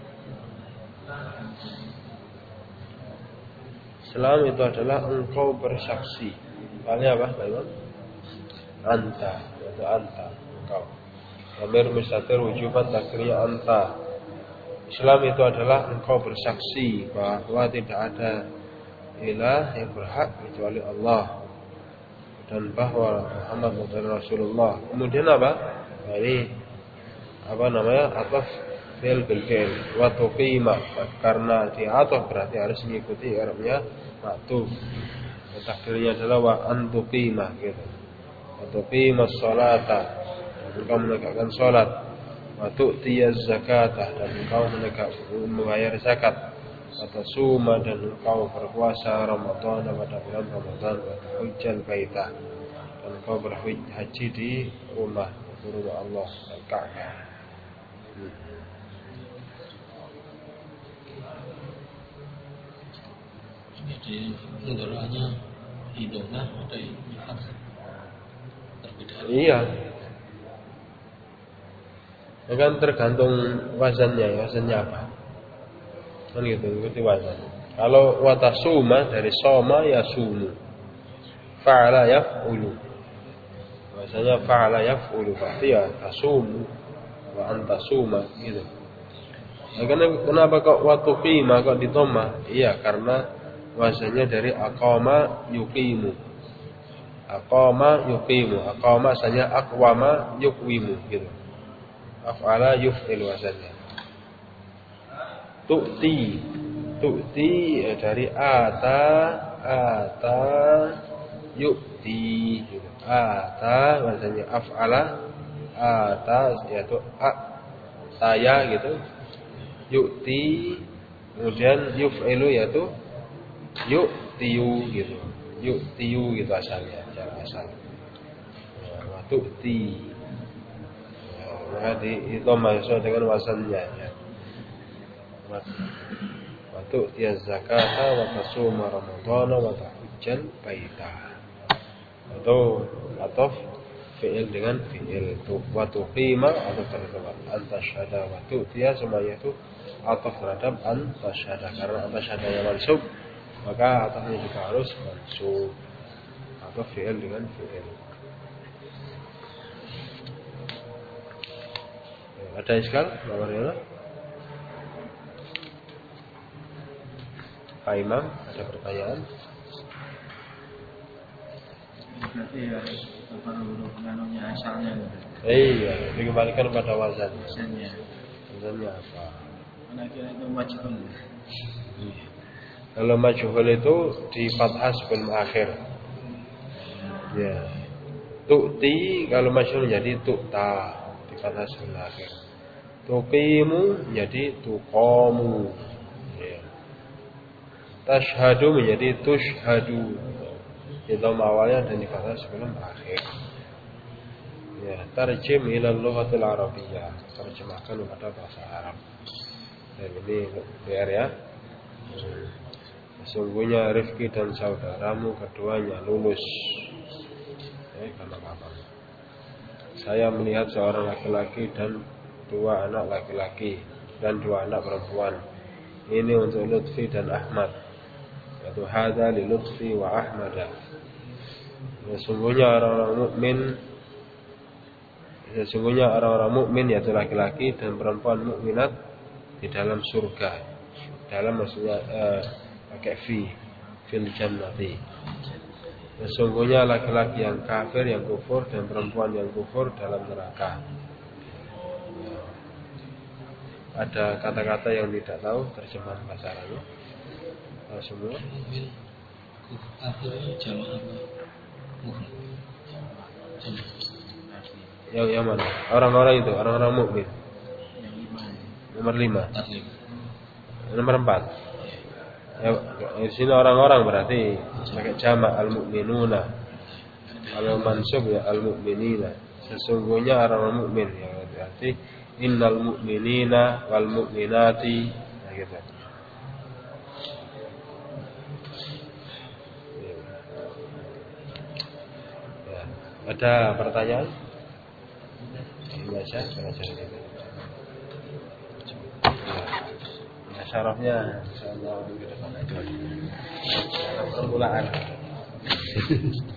Islam itu adalah engkau bersaksi. Soalnya apa, Pak Imam? Anta, yaitu anta, engkau. Dhamir mustatir wujuban takdirnya anta. Islam itu adalah engkau bersaksi bahwa tidak ada ilah yang berhak kecuali Allah dan bahwa Muhammad adalah Rasulullah. Kemudian apa? Ini apa namanya? Ataf fi'il bil fi'il wa tuqima, karena di ataf berarti harus mengikuti i'rabnya ma'tuf. Takdirnya adalah wa antuqimah gitu. Wa tuqimas salata, engkau menegakkan salat. Wa tu'tiyaz zakata, dan engkau membayar zakat. Wa tasuma, dan engkau berpuasa Ramadan pada bulan Ramadan. Wa tahujjal baita, dan engkau berhaji di rumah Allah Al-Ka'bah. Jadi mudhari'nya hidungnya ada yang perbedaan. Iya. Ya kan tergantung wazannya apa? Kan gitu, ikuti wazan. Kalau watasuma dari soma ya sumu. fa'ala yaf'ulu. Bahasanya fa'ala yaf'ulu berarti ya tasumu wa antasuma gitu. Nah, kenapa kok wa tuqima kok ditoma? Iya, karena wazannya dari aqama yuqimu. Aqama yuqimu. Aqama asalnya aqwama yuqwimu gitu. Af'ala yuf'il wazannya. Tu'ti. Tu'ti dari ata yu'ti gitu. Ata wazannya af'ala, ata yaitu saya gitu. Yu'ti kemudian yuf'ilu yaitu yu'tiyu gitu. Yu'tiyu gitu asalnya, cara asal. Wa tu'ti. Maka itu maksud dengan wasannya ya. Wa tu'tiyaz zakata wa tasuma ramadhana wa tahujjal baita. Atau fi'il dengan fi'il tu wa tuqima atau terhadap antasyhada wa tu'tiya semuanya itu ataf terhadap antasyhada karena antasyhadanya mansub maka atafnya juga harus mansub atau fi'il dengan fi'il. Ada iskal? Bagaimana? Pak Imam, ada pertanyaan? Berarti ya perlu penganunya asalnya. Iya, dikembalikan pada wazan. Wazannya. Wazannya apa? Mana kira itu majhul. Kalau majhul itu di fathah sebelum akhir. Ya. Tu'ti kalau majhul jadi tu'ta di fathah sebelum akhir. Tuqimu menjadi tuqamu. Ya. Tashhadu menjadi tushhadu. Itu awalnya dan di fathah sebelum akhir. Ya, tarjim ila lughatil arabiyyah. Terjemahkan kepada bahasa Arab. Dan ini PR ya. Sesungguhnya Rifki dan saudaramu keduanya lulus. Kata-kata. Saya melihat seorang laki-laki dan dua anak laki-laki dan dua anak perempuan. Ini untuk Lutfi dan Ahmad. Yaitu hadza li Lutfi wa Ahmada. Sesungguhnya orang-orang mukmin yaitu laki-laki dan perempuan mukminat di dalam surga. Dalam maksudnya pakai fil jannati. Sesungguhnya laki-laki yang kafir, yang kufur dan perempuan yang kufur dalam neraka. Ada kata-kata yang tidak tahu terjemahan bahasa Arabnya? Tahu semua? Akhirnya jamaah mufrad. Yang mana? Orang-orang itu, orang-orang mukmin. Nomor 5. Nomor 4. Ya, di sini orang-orang berarti pakai jamak al-mu'minuna. Kalau mansub ya al-mu'minina. Sesungguhnya orang-orang mukmin ya berarti innal mu'minina wal mu'minati gitu. Ya. Ada pertanyaan? Baca gitu. Ya, syarafnya insyaallah di depan aja. Permulaan.